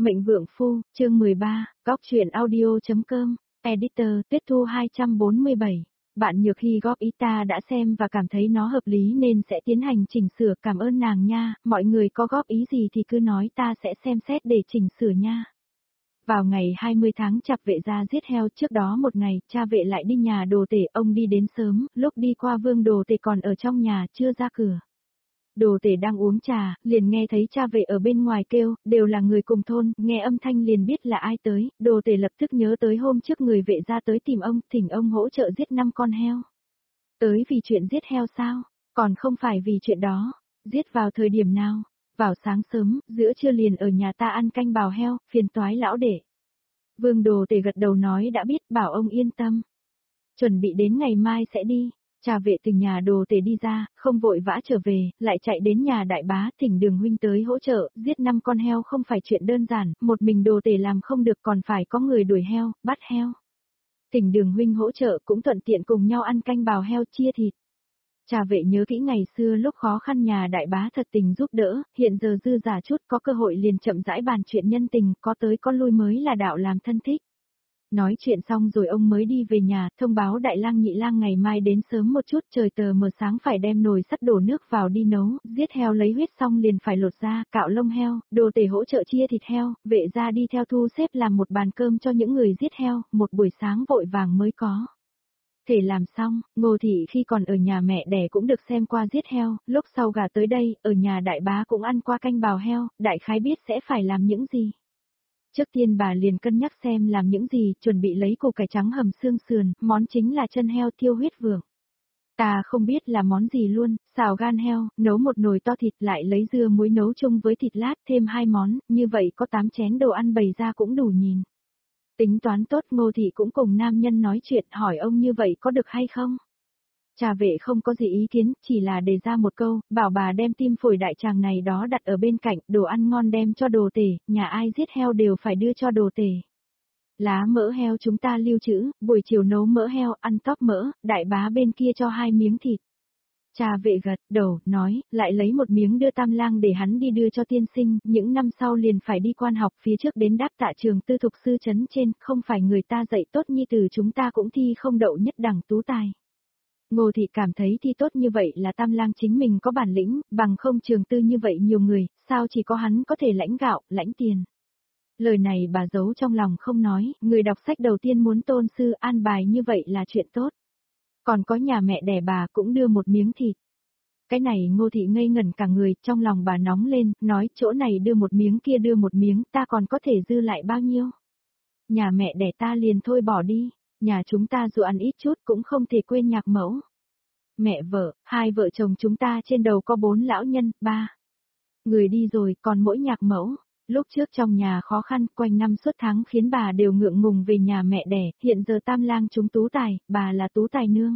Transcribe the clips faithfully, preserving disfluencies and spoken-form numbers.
Mệnh Vượng Phu, chương mười ba, góc truyện audio.com, Editor, Tuyết Thu hai trăm bốn mươi bảy. Bạn Nhược Hy góp ý ta đã xem và cảm thấy nó hợp lý nên sẽ tiến hành chỉnh sửa, cảm ơn nàng nha, mọi người có góp ý gì thì cứ nói ta sẽ xem xét để chỉnh sửa nha. Vào ngày hai mươi tháng Chạp Vệ ra giết heo, trước đó một ngày, cha Vệ lại đi nhà Đồ Tể, ông đi đến sớm, lúc đi qua Vương Đồ Tể còn ở trong nhà, chưa ra cửa. Đồ Tể đang uống trà, liền nghe thấy cha Vệ ở bên ngoài kêu, đều là người cùng thôn, nghe âm thanh liền biết là ai tới, Đồ Tể lập tức nhớ tới hôm trước người Vệ ra tới tìm ông, thỉnh ông hỗ trợ giết năm con heo. Tới vì chuyện giết heo sao? Còn không phải vì chuyện đó. Giết vào thời điểm nào? Vào sáng sớm, giữa trưa liền ở nhà ta ăn canh bào heo, phiền toái lão đệ. Vương Đồ Tể gật đầu nói đã biết, bảo ông yên tâm. Chuẩn bị đến ngày mai sẽ đi. Cha Vệ từ nhà Đồ Tể đi ra, không vội vã trở về, lại chạy đến nhà đại bá, thỉnh Đường huynh tới hỗ trợ, giết năm con heo không phải chuyện đơn giản, một mình Đồ Tể làm không được còn phải có người đuổi heo, bắt heo. Thỉnh Đường huynh hỗ trợ cũng thuận tiện cùng nhau ăn canh bào heo chia thịt. Cha Vệ nhớ kỹ ngày xưa lúc khó khăn nhà đại bá thật tình giúp đỡ, hiện giờ dư giả chút có cơ hội liền chậm rãi bàn chuyện nhân tình, có tới có lui mới là đạo làm thân thích. Nói chuyện xong rồi ông mới đi về nhà, thông báo đại lang nhị lang ngày mai đến sớm một chút, trời tờ mờ sáng phải đem nồi sắt đổ nước vào đi nấu, giết heo lấy huyết xong liền phải lột da, cạo lông heo, Đồ Tể hỗ trợ chia thịt heo, Vệ ra đi theo thu xếp làm một bàn cơm cho những người giết heo, một buổi sáng vội vàng mới có. Thể làm xong, Ngô Thị khi còn ở nhà mẹ đẻ cũng được xem qua giết heo, lúc sau gả tới đây, ở nhà đại bá cũng ăn qua canh bào heo, đại khái biết sẽ phải làm những gì. Trước tiên bà liền cân nhắc xem làm những gì, chuẩn bị lấy củ cải trắng hầm xương sườn, món chính là chân heo thiêu huyết vượng. Ta không biết là món gì luôn, xào gan heo, nấu một nồi to thịt lại lấy dưa muối nấu chung với thịt lát thêm hai món, như vậy có tám chén đồ ăn bày ra cũng đủ nhìn. Tính toán tốt, Ngô Thị cũng cùng nam nhân nói chuyện, hỏi ông như vậy có được hay không? Cha Vệ không có gì ý kiến, chỉ là đề ra một câu, bảo bà đem tim phổi đại tràng này đó đặt ở bên cạnh, đồ ăn ngon đem cho Đồ Tể, nhà ai giết heo đều phải đưa cho Đồ Tể. Lá mỡ heo chúng ta lưu trữ, buổi chiều nấu mỡ heo, ăn tóp mỡ, đại bá bên kia cho hai miếng thịt. Cha Vệ gật đầu, nói, lại lấy một miếng đưa Tam Lang để hắn đi đưa cho tiên sinh, những năm sau liền phải đi quan học, phía trước đến đáp tạ trường tư thục sư trấn trên, không phải người ta dạy tốt như từ chúng ta cũng thi không đậu nhất đẳng tú tài. Ngô Thị cảm thấy thi tốt như vậy là Tam Lang chính mình có bản lĩnh, bằng không trường tư như vậy nhiều người, sao chỉ có hắn có thể lãnh gạo, lãnh tiền. Lời này bà giấu trong lòng không nói, người đọc sách đầu tiên muốn tôn sư an bài như vậy là chuyện tốt. Còn có nhà mẹ đẻ bà cũng đưa một miếng thịt. Cái này Ngô Thị ngây ngẩn cả người, trong lòng bà nóng lên, nói chỗ này đưa một miếng kia đưa một miếng, ta còn có thể dư lại bao nhiêu. Nhà mẹ đẻ ta liền thôi bỏ đi, nhà chúng ta dù ăn ít chút cũng không thể quên nhạc mẫu. Mẹ vợ, hai vợ chồng chúng ta trên đầu có bốn lão nhân, ba. Người đi rồi, còn mỗi nhạc mẫu. Lúc trước trong nhà khó khăn, quanh năm suốt tháng khiến bà đều ngượng ngùng về nhà mẹ đẻ, hiện giờ Tam Lang chúng tú tài, bà là tú tài nương.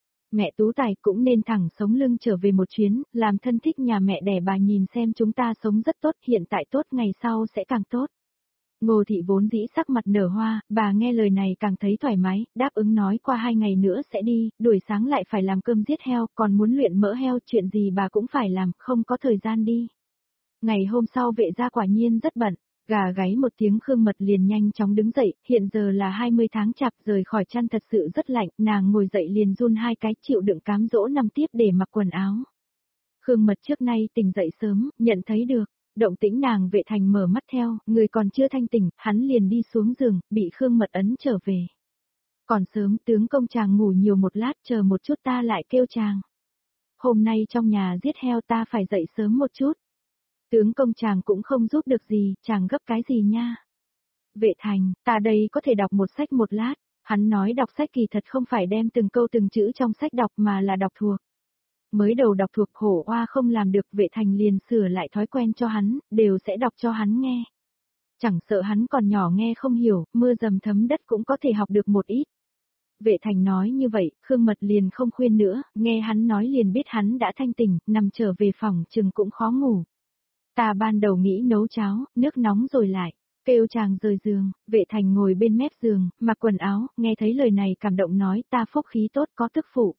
Mẹ tú tài cũng nên thẳng sống lưng trở về một chuyến, làm thân thích nhà mẹ đẻ bà nhìn xem chúng ta sống rất tốt, hiện tại tốt ngày sau sẽ càng tốt. Ngô Thị vốn dĩ sắc mặt nở hoa, bà nghe lời này càng thấy thoải mái, đáp ứng nói qua hai ngày nữa sẽ đi, đuổi sáng lại phải làm cơm giết heo, còn muốn luyện mỡ heo, chuyện gì bà cũng phải làm, không có thời gian đi. Ngày hôm sau Vệ gia quả nhiên rất bận, gà gáy một tiếng Khương Mật liền nhanh chóng đứng dậy, hiện giờ là hai mươi tháng Chạp, rời khỏi chăn thật sự rất lạnh, nàng ngồi dậy liền run hai cái, chịu đựng cám dỗ nằm tiếp để mặc quần áo. Khương Mật trước nay tỉnh dậy sớm, nhận thấy được, động tĩnh nàng Vệ Thành mở mắt theo, người còn chưa thanh tỉnh, hắn liền đi xuống giường, bị Khương Mật ấn trở về. Còn sớm, tướng công chàng ngủ nhiều một lát, chờ một chút ta lại kêu chàng. Hôm nay trong nhà giết heo ta phải dậy sớm một chút. Tướng công chàng cũng không giúp được gì, chàng gấp cái gì nha. Vệ Thành, ta đây có thể đọc một sách một lát, hắn nói đọc sách kỳ thật không phải đem từng câu từng chữ trong sách đọc mà là đọc thuộc. Mới đầu đọc thuộc Hổ Oa không làm được, Vệ Thành liền sửa lại thói quen cho hắn, đều sẽ đọc cho hắn nghe. Chẳng sợ hắn còn nhỏ nghe không hiểu, mưa dầm thấm đất cũng có thể học được một ít. Vệ Thành nói như vậy, Khương Mật liền không khuyên nữa, nghe hắn nói liền biết hắn đã thanh tỉnh, nằm trở về phòng chừng cũng khó ngủ. Ta ban đầu nghĩ nấu cháo, nước nóng rồi lại, kêu chàng rời giường, Vệ Thành ngồi bên mép giường, mặc quần áo, nghe thấy lời này cảm động nói ta phúc khí tốt có tức phụ.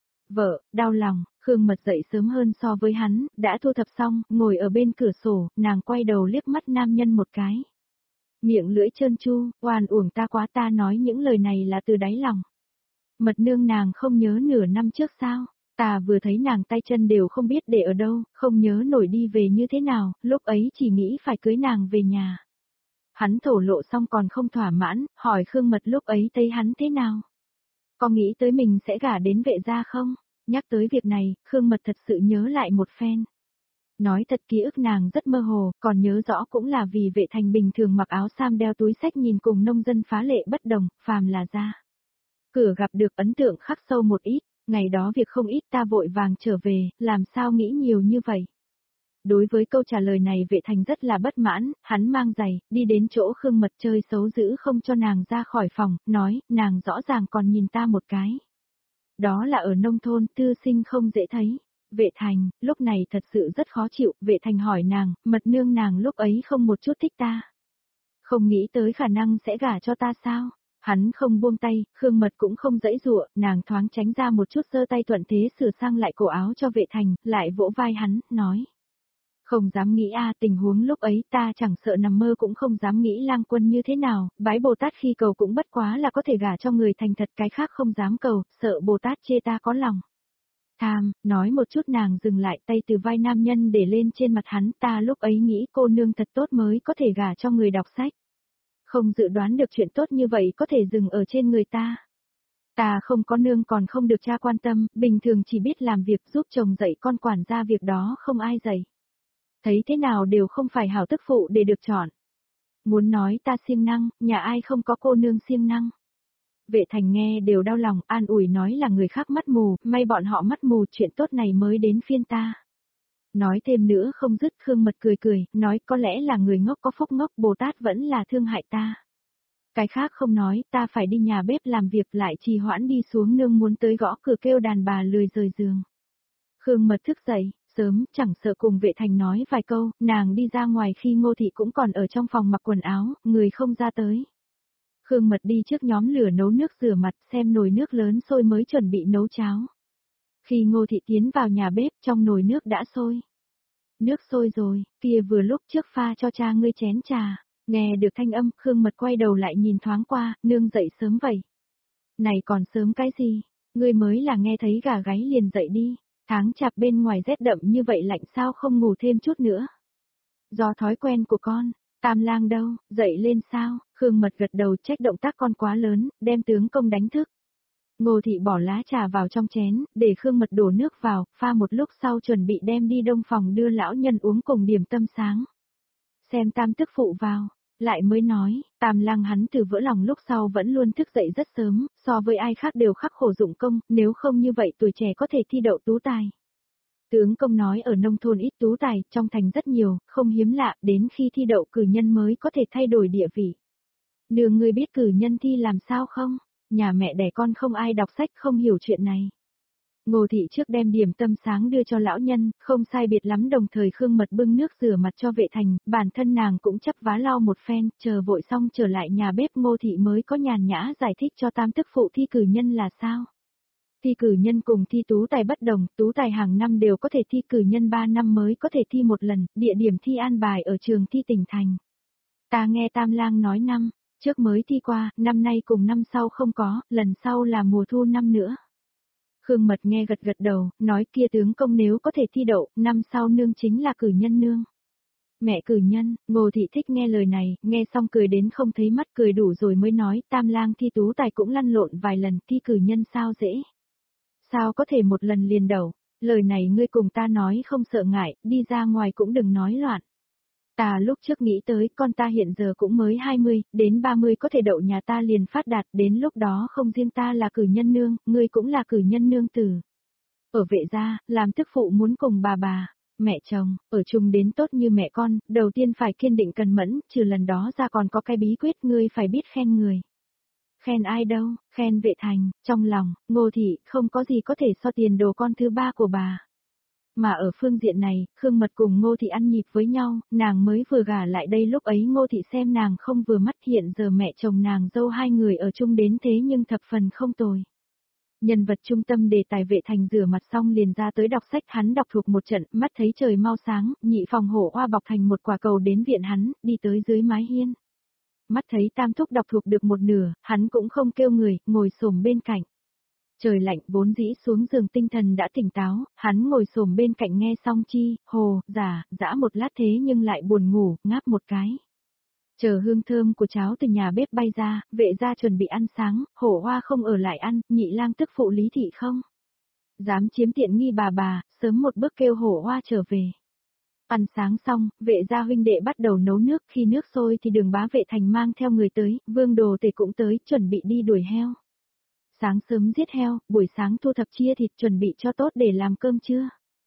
Vợ, đau lòng, Khương Mật dậy sớm hơn so với hắn, đã thu thập xong, ngồi ở bên cửa sổ, nàng quay đầu liếc mắt nam nhân một cái. Miệng lưỡi trơn tru, oan uổng ta quá, ta nói những lời này là từ đáy lòng. Mật nương nàng không nhớ nửa năm trước sao, ta vừa thấy nàng tay chân đều không biết để ở đâu, không nhớ nổi đi về như thế nào, lúc ấy chỉ nghĩ phải cưới nàng về nhà. Hắn thổ lộ xong còn không thỏa mãn, hỏi Khương Mật lúc ấy thấy hắn thế nào. Có nghĩ tới mình sẽ gả đến vệ gia không? Nhắc tới việc này, Khương Mật thật sự nhớ lại một phen. Nói thật ký ức nàng rất mơ hồ, còn nhớ rõ cũng là vì Vệ Thành bình thường mặc áo sam đeo túi xách nhìn cùng nông dân phá lệ bất đồng, phàm là ra. Cửa gặp được ấn tượng khắc sâu một ít, ngày đó việc không ít ta vội vàng trở về, làm sao nghĩ nhiều như vậy. Đối với câu trả lời này Vệ Thành rất là bất mãn, hắn mang giày, đi đến chỗ Khương Mật chơi xấu dữ không cho nàng ra khỏi phòng, nói, nàng rõ ràng còn nhìn ta một cái. Đó là ở nông thôn, tư sinh không dễ thấy. Vệ Thành, lúc này thật sự rất khó chịu, Vệ Thành hỏi nàng, Mật nương nàng lúc ấy không một chút thích ta. Không nghĩ tới khả năng sẽ gả cho ta sao? Hắn không buông tay, Khương Mật cũng không dãy dụa, nàng thoáng tránh ra một chút giơ tay thuận thế sửa sang lại cổ áo cho Vệ Thành, lại vỗ vai hắn, nói. Không dám nghĩ a tình huống lúc ấy ta chẳng sợ nằm mơ cũng không dám nghĩ lang quân như thế nào, bái Bồ Tát khi cầu cũng bất quá là có thể gả cho người thành thật, cái khác không dám cầu, sợ Bồ Tát chê ta có lòng. Tham, nói một chút nàng dừng lại tay từ vai nam nhân để lên trên mặt hắn, ta lúc ấy nghĩ cô nương thật tốt mới có thể gả cho người đọc sách. Không dự đoán được chuyện tốt như vậy có thể dừng ở trên người ta. Ta không có nương còn không được cha quan tâm, bình thường chỉ biết làm việc giúp chồng dạy con, quản gia việc đó không ai dạy. Thấy thế nào đều không phải hảo tức phụ để được chọn. Muốn nói ta siêng năng, nhà ai không có cô nương siêng năng. Vệ Thành nghe đều đau lòng, an ủi nói là người khác mắt mù, may bọn họ mắt mù, chuyện tốt này mới đến phiên ta. Nói thêm nữa không dứt, Khương Mật cười cười, nói có lẽ là người ngốc có phúc ngốc, Bồ Tát vẫn là thương hại ta. Cái khác không nói, ta phải đi nhà bếp làm việc, lại trì hoãn đi xuống nương muốn tới gõ cửa kêu đàn bà lười rời giường. Khương Mật thức dậy, sớm, chẳng sợ cùng Vệ Thành nói vài câu, nàng đi ra ngoài khi Ngô Thị cũng còn ở trong phòng mặc quần áo, người không ra tới. Khương Mật đi trước nhóm lửa nấu nước rửa mặt, xem nồi nước lớn sôi mới chuẩn bị nấu cháo. Khi Ngô Thị tiến vào nhà bếp, trong nồi nước đã sôi. Nước sôi rồi, kia vừa lúc trước pha cho cha ngươi chén trà. Nghe được thanh âm, Khương Mật quay đầu lại nhìn thoáng qua, nương dậy sớm vậy. Này còn sớm cái gì, ngươi mới là nghe thấy gà gáy liền dậy đi, tháng chạp bên ngoài rét đậm như vậy lạnh sao không ngủ thêm chút nữa. Do thói quen của con, Tam Lang đâu, dậy lên sao, Khương Mật gật đầu, trách động tác con quá lớn, đem tướng công đánh thức. Ngô Thị bỏ lá trà vào trong chén, để Khương Mật đổ nước vào, pha một lúc sau chuẩn bị đem đi đông phòng đưa lão nhân uống cùng điểm tâm sáng. Xem Tam tức phụ vào, lại mới nói, Tam Lang hắn từ vỡ lòng lúc sau vẫn luôn thức dậy rất sớm, so với ai khác đều khắc khổ dụng công, nếu không như vậy tuổi trẻ có thể thi đậu tú tài. Tướng công nói ở nông thôn ít tú tài, trong thành rất nhiều, không hiếm lạ, đến khi thi đậu cử nhân mới có thể thay đổi địa vị. Nương ngươi biết cử nhân thi làm sao không? Nhà mẹ đẻ con không ai đọc sách không hiểu chuyện này. Ngô Thị trước đem điểm tâm sáng đưa cho lão nhân, không sai biệt lắm, đồng thời Khương Mật bưng nước rửa mặt cho Vệ Thành, bản thân nàng cũng chấp vá lau một phen, chờ vội xong trở lại nhà bếp Ngô Thị mới có nhàn nhã giải thích cho Tam tức phụ thi cử nhân là sao. Thi cử nhân cùng thi tú tài bất đồng, tú tài hàng năm đều có thể thi, cử nhân ba năm mới có thể thi một lần, địa điểm thi an bài ở trường thi tỉnh thành. Ta nghe Tam Lang nói năm trước mới thi qua, năm nay cùng năm sau không có, lần sau là mùa thu năm nữa. Khương Mật nghe gật gật đầu, nói kia tướng công nếu có thể thi đậu, năm sau nương chính là cử nhân nương. Mẹ cử nhân, Ngô Thị thích nghe lời này, nghe xong cười đến không thấy mắt, cười đủ rồi mới nói, Tam Lang thi tú tài cũng lăn lộn vài lần, thi cử nhân sao dễ. Sao có thể một lần liền đậu, lời này ngươi cùng ta nói không sợ ngại, đi ra ngoài cũng đừng nói loạn. Ta lúc trước nghĩ tới, con ta hiện giờ cũng mới hai mươi, đến ba mươi có thể đậu nhà ta liền phát đạt, đến lúc đó không riêng ta là cử nhân nương, ngươi cũng là cử nhân nương tử. Ở Vệ gia, làm tức phụ muốn cùng bà bà, mẹ chồng, ở chung đến tốt như mẹ con, đầu tiên phải kiên định cần mẫn, trừ lần đó ra còn có cái bí quyết, ngươi phải biết khen người. Khen ai đâu, khen Vệ Thành, trong lòng, Ngô Thị, không có gì có thể so tiền đồ con thứ ba của bà. Mà ở phương diện này, Khương Mật cùng Ngô Thị ăn nhịp với nhau, nàng mới vừa gả lại đây, lúc ấy Ngô Thị xem nàng không vừa mắt, hiện giờ mẹ chồng nàng dâu hai người ở chung đến thế nhưng thập phần không tồi. Nhân vật trung tâm đề tài Vệ Thành rửa mặt xong liền ra tới đọc sách, hắn đọc thuộc một trận, mắt thấy trời mau sáng, nhị phòng hổ oa bọc thành một quả cầu đến viện hắn, đi tới dưới mái hiên. mắt thấy Tam Thúc đọc thuộc được một nửa, hắn cũng không kêu người, ngồi xổm bên cạnh. Trời lạnh vốn dĩ xuống giường tinh thần đã tỉnh táo, hắn ngồi xổm bên cạnh nghe xong chi, hồ, giả, dã một lát thế nhưng lại buồn ngủ, ngáp một cái. Chờ hương thơm của cháo từ nhà bếp bay ra, vệ gia chuẩn bị ăn sáng, hổ hoa không ở lại ăn, nhị lang tức phụ Lý Thị không. Dám chiếm tiện nghi bà bà, sớm một bước kêu hổ hoa trở về. Ăn sáng xong, vệ gia huynh đệ bắt đầu nấu nước, khi nước sôi thì Đường Bá Vệ Thành mang theo người tới, Vương Đồ Tể cũng tới, chuẩn bị đi đuổi heo. Sáng sớm giết heo, buổi sáng thu thập chia thịt chuẩn bị cho tốt để làm cơm trưa.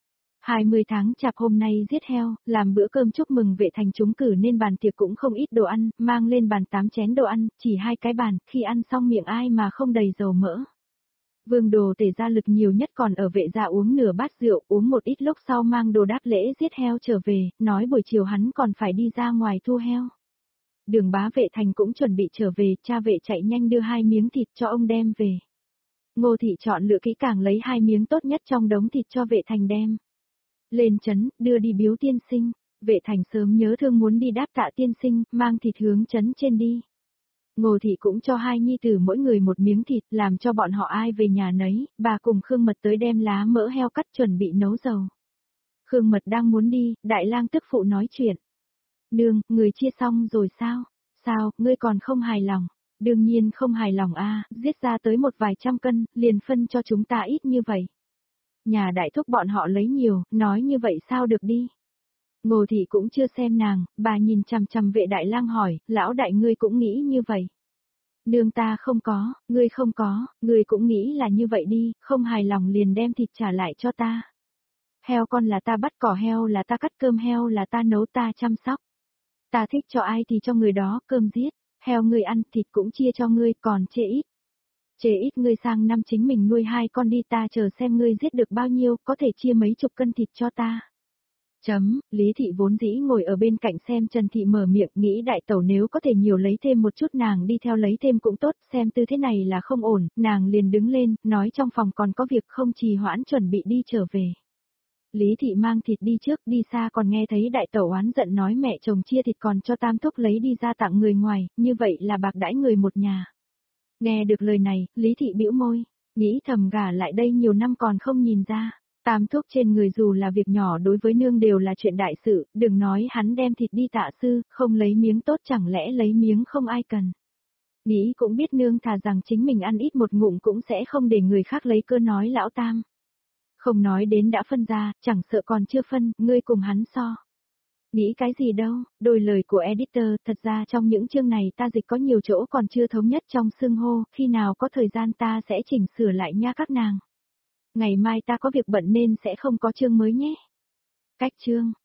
hai mươi tháng chạp hôm nay giết heo, làm bữa cơm chúc mừng Vệ Thành trúng cử nên bàn tiệc cũng không ít đồ ăn, mang lên bàn tám chén đồ ăn, chỉ hai cái bàn, khi ăn xong miệng ai mà không đầy dầu mỡ. Vương Đồ Tể ra lực nhiều nhất còn ở vệ gia uống nửa bát rượu, uống một ít lúc sau mang đồ đáp lễ giết heo trở về, nói buổi chiều hắn còn phải đi ra ngoài thu heo. Đường Bá Vệ Thành cũng chuẩn bị trở về, cha vệ chạy nhanh đưa hai miếng thịt cho ông đem về. Ngô Thị chọn lựa kỹ càng lấy hai miếng tốt nhất trong đống thịt cho Vệ Thành đem lên trấn, đưa đi biếu tiên sinh. Vệ Thành sớm nhớ thương muốn đi đáp tạ tiên sinh, mang thịt hướng trấn trên đi. Ngô Thị cũng cho hai nhi tử mỗi người một miếng thịt, làm cho bọn họ ai về nhà nấy, bà cùng Khương Mật tới đem lá mỡ heo cắt chuẩn bị nấu dầu. Khương Mật đang muốn đi, Đại lang tức phụ nói chuyện. Nương, người chia xong rồi sao? Sao, ngươi còn không hài lòng? Đương nhiên không hài lòng a, giết ra tới một vài trăm cân, liền phân cho chúng ta ít như vậy. Nhà đại thúc bọn họ lấy nhiều, nói như vậy sao được đi? Ngô Thị cũng chưa xem nàng, bà nhìn chằm chằm Vệ Đại lang hỏi, lão đại ngươi cũng nghĩ như vậy. Nương ta không có, ngươi không có, ngươi cũng nghĩ là như vậy đi, không hài lòng liền đem thịt trả lại cho ta. Heo con là ta bắt, cỏ heo là ta cắt, cơm heo là ta nấu, ta chăm sóc. Ta thích cho ai thì cho người đó, cơm giết, heo ngươi ăn, thịt cũng chia cho ngươi, còn chê ít. Chê ít ngươi sang năm chính mình nuôi hai con đi, ta chờ xem ngươi giết được bao nhiêu, có thể chia mấy chục cân thịt cho ta. Chấm, Lý Thị vốn dĩ ngồi ở bên cạnh xem Trần Thị mở miệng, nghĩ đại tẩu nếu có thể nhiều lấy thêm một chút nàng đi theo lấy thêm cũng tốt, xem tư thế này là không ổn, nàng liền đứng lên, nói trong phòng còn có việc không trì hoãn chuẩn bị đi trở về. Lý Thị mang thịt đi trước, đi xa còn nghe thấy đại tẩu oán giận nói mẹ chồng chia thịt còn cho Tam Thúc lấy đi ra tặng người ngoài, như vậy là bạc đãi người một nhà. Nghe được lời này, Lý Thị bĩu môi, nghĩ thầm gả lại đây nhiều năm còn không nhìn ra. Tam Thúc trên người dù là việc nhỏ đối với nương đều là chuyện đại sự, đừng nói hắn đem thịt đi tạ sư, không lấy miếng tốt chẳng lẽ lấy miếng không ai cần. Nghĩ cũng biết nương thà rằng chính mình ăn ít một ngụm cũng sẽ không để người khác lấy cơ nói lão Tam. Không nói đến đã phân ra, chẳng sợ còn chưa phân, ngươi cùng hắn so. Nghĩ cái gì đâu, đôi lời của editor, thật ra trong những chương này ta dịch có nhiều chỗ còn chưa thống nhất trong xưng hô, khi nào có thời gian ta sẽ chỉnh sửa lại nha các nàng. Ngày mai ta có việc bận nên sẽ không có chương mới nhé. Cách chương